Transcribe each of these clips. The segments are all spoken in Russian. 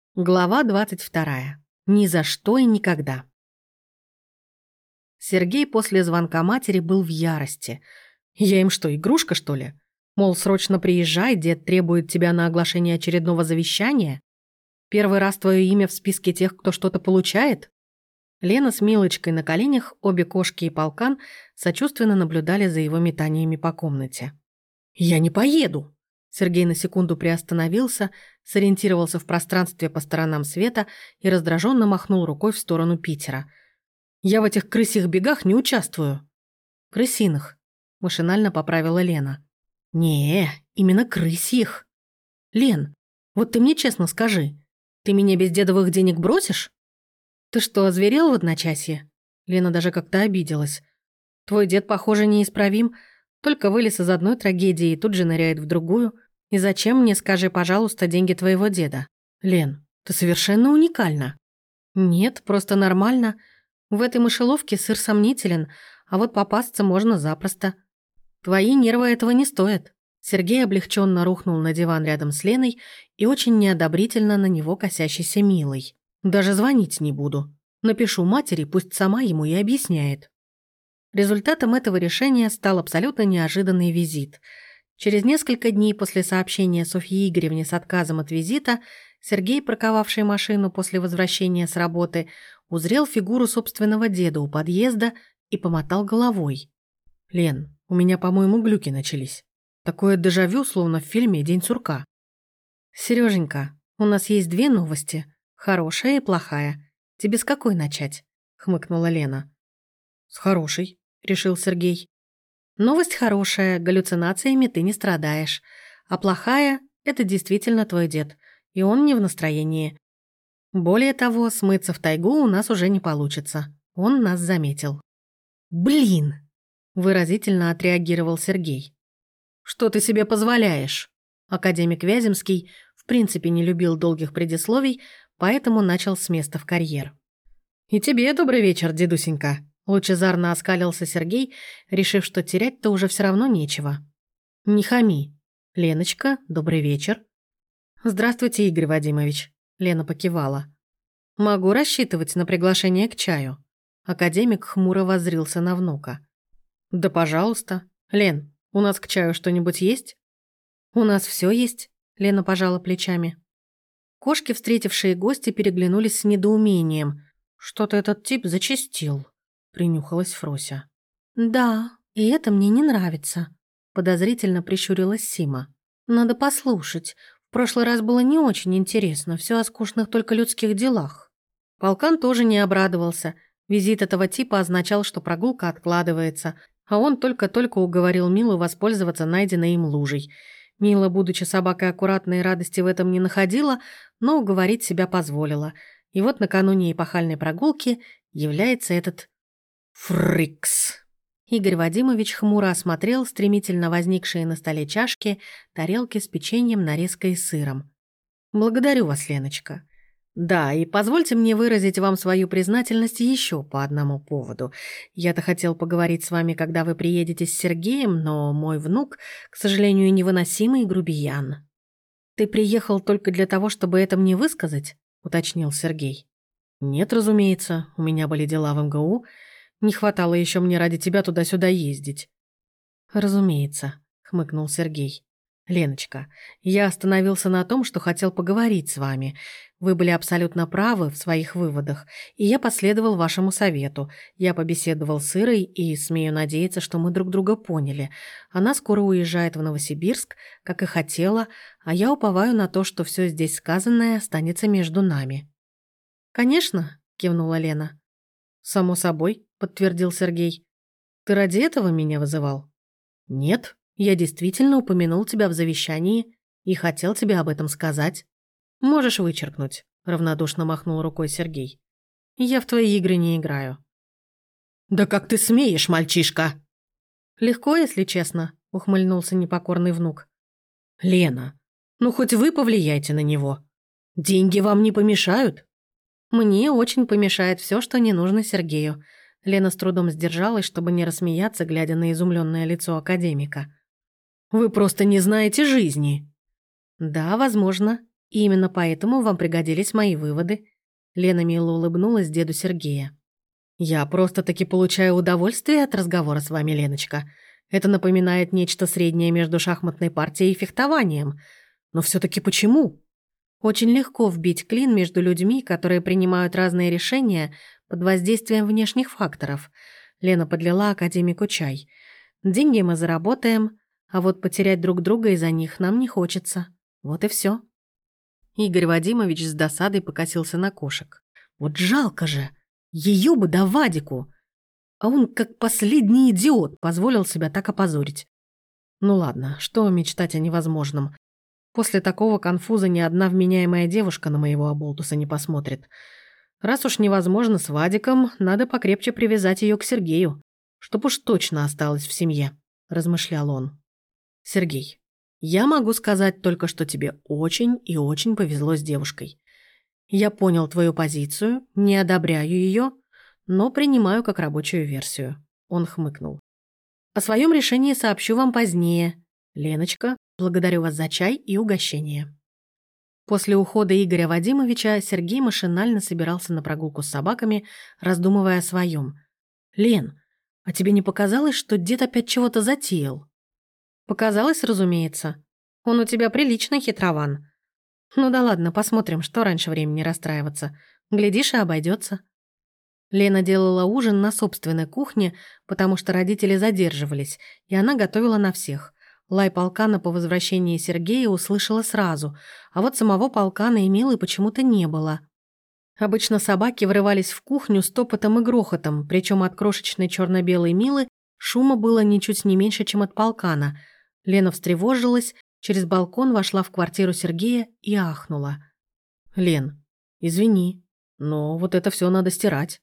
Глава 22. Ни за что и никогда. Сергей после звонка матери был в ярости. Я им что, игрушка, что ли? Мол, срочно приезжай, дед требует тебя на оглашение очередного завещания? Первый раз твое имя в списке тех, кто что-то получает? Лена с Милочкой на коленях, обе кошки и полкан, сочувственно наблюдали за его метаниями по комнате. «Я не поеду!» Сергей на секунду приостановился, сориентировался в пространстве по сторонам света и раздраженно махнул рукой в сторону Питера. «Я в этих крысьих бегах не участвую». «Крысиных», — машинально поправила Лена. «Не, именно крысьих. Лен, вот ты мне честно скажи, ты меня без дедовых денег бросишь? Ты что, озверел в одночасье?» Лена даже как-то обиделась. «Твой дед, похоже, неисправим, только вылез из одной трагедии и тут же ныряет в другую. И зачем мне, скажи, пожалуйста, деньги твоего деда? Лен, ты совершенно уникальна». «Нет, просто нормально. В этой мышеловке сыр сомнителен, а вот попасться можно запросто. Твои нервы этого не стоят». Сергей облегченно рухнул на диван рядом с Леной и очень неодобрительно на него косящейся Милой. «Даже звонить не буду. Напишу матери, пусть сама ему и объясняет». Результатом этого решения стал абсолютно неожиданный визит. Через несколько дней после сообщения Софье Игоревне с отказом от визита Сергей, парковавший машину после возвращения с работы, узрел фигуру собственного деда у подъезда и помотал головой. «Лен, у меня, по-моему, глюки начались. Такое дежавю, словно в фильме «День сурка». «Серёженька, у нас есть две новости, хорошая и плохая. Тебе с какой начать?» — хмыкнула Лена. «С хорошей», — решил Сергей. «Новость хорошая, галлюцинациями ты не страдаешь. А плохая — это действительно твой дед, и он не в настроении. Более того, смыться в тайгу у нас уже не получится. Он нас заметил». «Блин!» — выразительно отреагировал Сергей. «Что ты себе позволяешь?» Академик Вяземский в принципе не любил долгих предисловий, поэтому начал с места в карьер. «И тебе добрый вечер, дедусенька», — лучезарно оскалился Сергей, решив, что терять-то уже все равно нечего. «Не хами. Леночка, добрый вечер». «Здравствуйте, Игорь Вадимович», — Лена покивала. «Могу рассчитывать на приглашение к чаю». Академик хмуро воззрился на внука. «Да, пожалуйста. Лен, у нас к чаю что-нибудь есть?» «У нас все есть», — Лена пожала плечами. Кошки, встретившие гостя, переглянулись с недоумением. «Что-то этот тип зачастил», — принюхалась Фрося. «Да, и это мне не нравится», — подозрительно прищурилась Сима. «Надо послушать. В прошлый раз было не очень интересно, все о скучных только людских делах». Полкан тоже не обрадовался. Визит этого типа означал, что прогулка откладывается, а он только-только уговорил Милу воспользоваться найденной им лужей. Мила, будучи собакой аккуратной, радости в этом не находила, но уговорить себя позволила. И вот накануне эпохальной прогулки является этот фрикс. Игорь Вадимович хмуро осмотрел стремительно возникшие на столе чашки, тарелки с печеньем, нарезкой и сыром. «Благодарю вас, Леночка. Да, и позвольте мне выразить вам свою признательность еще по одному поводу. Я-то хотел поговорить с вами, когда вы приедете с Сергеем, но мой внук, к сожалению, невыносимый грубиян». «Ты приехал только для того, чтобы это мне высказать?» — уточнил Сергей. «Нет, разумеется, у меня были дела в МГУ. Не хватало еще мне ради тебя туда-сюда ездить». «Разумеется», — хмыкнул Сергей. «Леночка, я остановился на том, что хотел поговорить с вами. Вы были абсолютно правы в своих выводах, и я последовал вашему совету. Я побеседовал с Ирой и смею надеяться, что мы друг друга поняли. Она скоро уезжает в Новосибирск, как и хотела, а я уповаю на то, что все здесь сказанное останется между нами». «Конечно», — кивнула Лена. «Само собой», — подтвердил Сергей. «Ты ради этого меня вызывал?» «Нет, я действительно упомянул тебя в завещании и хотел тебе об этом сказать». «Можешь вычеркнуть», — равнодушно махнул рукой Сергей. «Я в твои игры не играю». «Да как ты смеешь, мальчишка?» «Легко, если честно», — ухмыльнулся непокорный внук. «Лена, ну хоть вы повлияйте на него. Деньги вам не помешают?» «Мне очень помешает все, что не нужно Сергею». Лена с трудом сдержалась, чтобы не рассмеяться, глядя на изумленное лицо академика. «Вы просто не знаете жизни». «Да, возможно. И именно поэтому вам пригодились мои выводы. Лена мило улыбнулась деду Сергея. Я просто-таки получаю удовольствие от разговора с вами, Леночка. Это напоминает нечто среднее между шахматной партией и фехтованием. Но все-таки почему? Очень легко вбить клин между людьми, которые принимают разные решения под воздействием внешних факторов. Лена подлила академику чай. Деньги мы заработаем, а вот потерять друг друга из-за них нам не хочется. Вот и все. Игорь Вадимович с досадой покосился на кошек. Вот жалко же! Ее бы да Вадику! А он, как последний идиот, позволил себя так опозорить. Ну ладно, что мечтать о невозможном. После такого конфуза ни одна вменяемая девушка на моего оболтуса не посмотрит. Раз уж невозможно с Вадиком, надо покрепче привязать ее к Сергею, чтоб уж точно осталась в семье, размышлял он. Сергей, я могу сказать только, что тебе очень и очень повезло с девушкой. Я понял твою позицию, не одобряю ее, но принимаю как рабочую версию. Он хмыкнул. О своем решении сообщу вам позднее. Леночка, благодарю вас за чай и угощение. После ухода Игоря Вадимовича Сергей машинально собирался на прогулку с собаками, раздумывая о своем. «Лен, а тебе не показалось, что дед опять чего-то затеял?» «Показалось, разумеется. Он у тебя прилично хитрован. Ну да ладно, посмотрим, что раньше времени расстраиваться. Глядишь, и обойдется». Лена делала ужин на собственной кухне, потому что родители задерживались, и она готовила на всех. Лай полкана по возвращении Сергея услышала сразу, а вот самого полкана и Милы почему-то не было. Обычно собаки врывались в кухню с топотом и грохотом, причем от крошечной черно-белой Милы шума было ничуть не меньше, чем от полкана. Лена встревожилась, через балкон вошла в квартиру Сергея и ахнула. «Лен, извини, но вот это все надо стирать».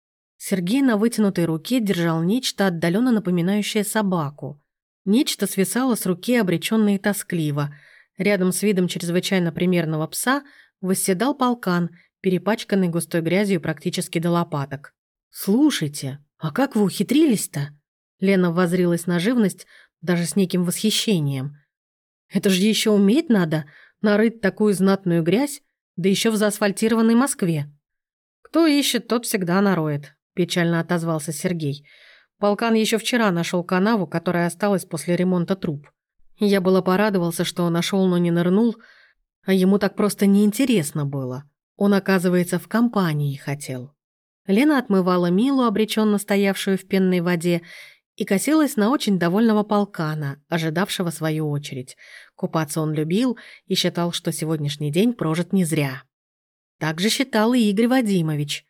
Сергей на вытянутой руке держал нечто, отдаленно напоминающее собаку. Нечто свисало с руки обреченно и тоскливо. Рядом с видом чрезвычайно примерного пса восседал полкан, перепачканный густой грязью практически до лопаток. «Слушайте, а как вы ухитрились-то?» Лена воззрилась на живность даже с неким восхищением. «Это же еще уметь надо, нарыть такую знатную грязь, да еще в заасфальтированной Москве». «Кто ищет, тот всегда нароет», – печально отозвался Сергей. Полкан еще вчера нашел канаву, которая осталась после ремонта труб. Я было порадовался, что нашел, но не нырнул, а ему так просто неинтересно было. Он, оказывается, в компании хотел. Лена отмывала Милу, обреченно стоявшую в пенной воде, и косилась на очень довольного полкана, ожидавшего свою очередь. Купаться он любил и считал, что сегодняшний день прожит не зря. Так же считал и Игорь Вадимович.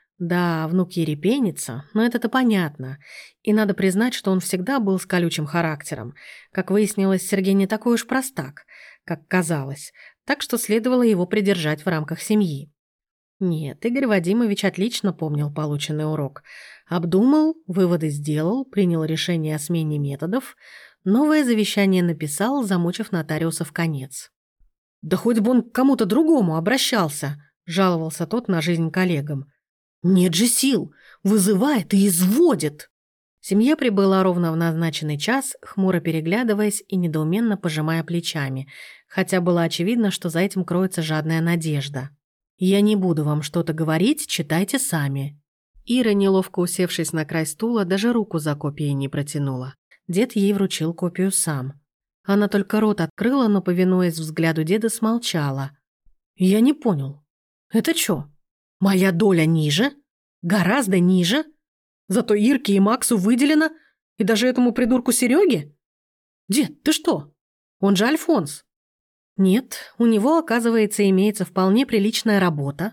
Да, внук ерепенится, но это-то понятно. И надо признать, что он всегда был с колючим характером. Как выяснилось, Сергей не такой уж простак, как казалось, так что следовало его придержать в рамках семьи. Нет, Игорь Вадимович отлично помнил полученный урок. Обдумал, выводы сделал, принял решение о смене методов, новое завещание написал, замучив нотариуса в конец. «Да хоть бы он к кому-то другому обращался», – жаловался тот на жизнь коллегам. «Нет же сил! Вызывает и изводит!» Семья прибыла ровно в назначенный час, хмуро переглядываясь и недоуменно пожимая плечами, хотя было очевидно, что за этим кроется жадная надежда. «Я не буду вам что-то говорить, читайте сами». Ира, неловко усевшись на край стула, даже руку за копией не протянула. Дед ей вручил копию сам. Она только рот открыла, но, повинуясь взгляду деда, смолчала. «Я не понял. Это чё? Моя доля ниже? Гораздо ниже? Зато Ирке и Максу выделено, и даже этому придурку Сереге? Дед, ты что? Он же Альфонс». «Нет, у него, оказывается, имеется вполне приличная работа.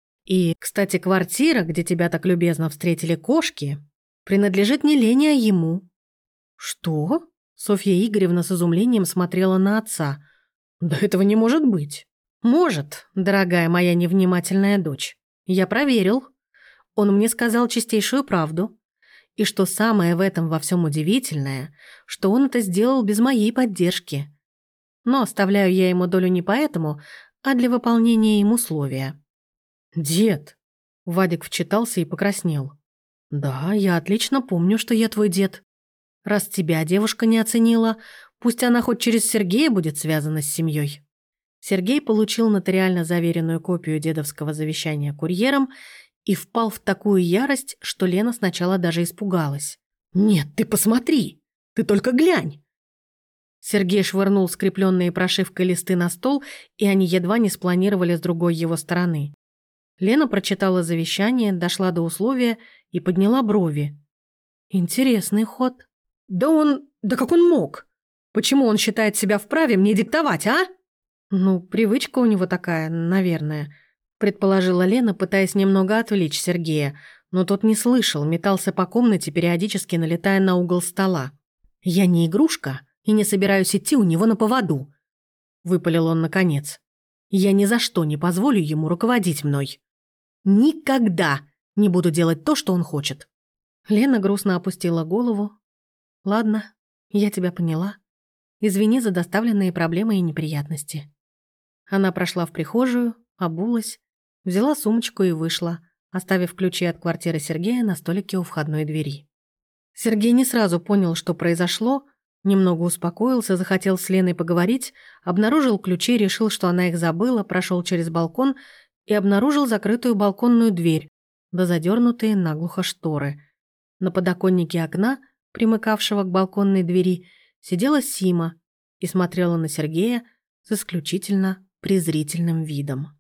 И, кстати, квартира, где тебя так любезно встретили кошки, принадлежит не Лене, а ему». «Что?» Софья Игоревна с изумлением смотрела на отца. «Да этого не может быть». «Может, дорогая моя невнимательная дочь. Я проверил. Он мне сказал чистейшую правду. И что самое в этом во всем удивительное, что он это сделал без моей поддержки. Но оставляю я ему долю не поэтому, а для выполнения им условия». «Дед!» Вадик вчитался и покраснел. «Да, я отлично помню, что я твой дед. Раз тебя девушка не оценила, пусть она хоть через Сергея будет связана с семьей». Сергей получил нотариально заверенную копию дедовского завещания курьером и впал в такую ярость, что Лена сначала даже испугалась. «Нет, ты посмотри! Ты только глянь!» Сергей швырнул скрепленные прошивкой листы на стол, и они едва не спланировали с другой его стороны. Лена прочитала завещание, дошла до условия и подняла брови. «Интересный ход». Да как он мог? Почему он считает себя вправе мне диктовать, а?» «Ну, привычка у него такая, наверное», — предположила Лена, пытаясь немного отвлечь Сергея, но тот не слышал, метался по комнате, периодически налетая на угол стола. «Я не игрушка и не собираюсь идти у него на поводу», — выпалил он наконец. «Я ни за что не позволю ему руководить мной. Никогда не буду делать то, что он хочет». Лена грустно опустила голову. «Ладно, я тебя поняла. Извини за доставленные проблемы и неприятности». Она прошла в прихожую, обулась, взяла сумочку и вышла, оставив ключи от квартиры Сергея на столике у входной двери. Сергей не сразу понял, что произошло, немного успокоился, захотел с Леной поговорить, обнаружил ключи, решил, что она их забыла, прошел через балкон и обнаружил закрытую балконную дверь, да задернутые наглухо шторы. На подоконнике окна, примыкавшего к балконной двери, сидела Сима и смотрела на Сергея с исключительно презрительным видом.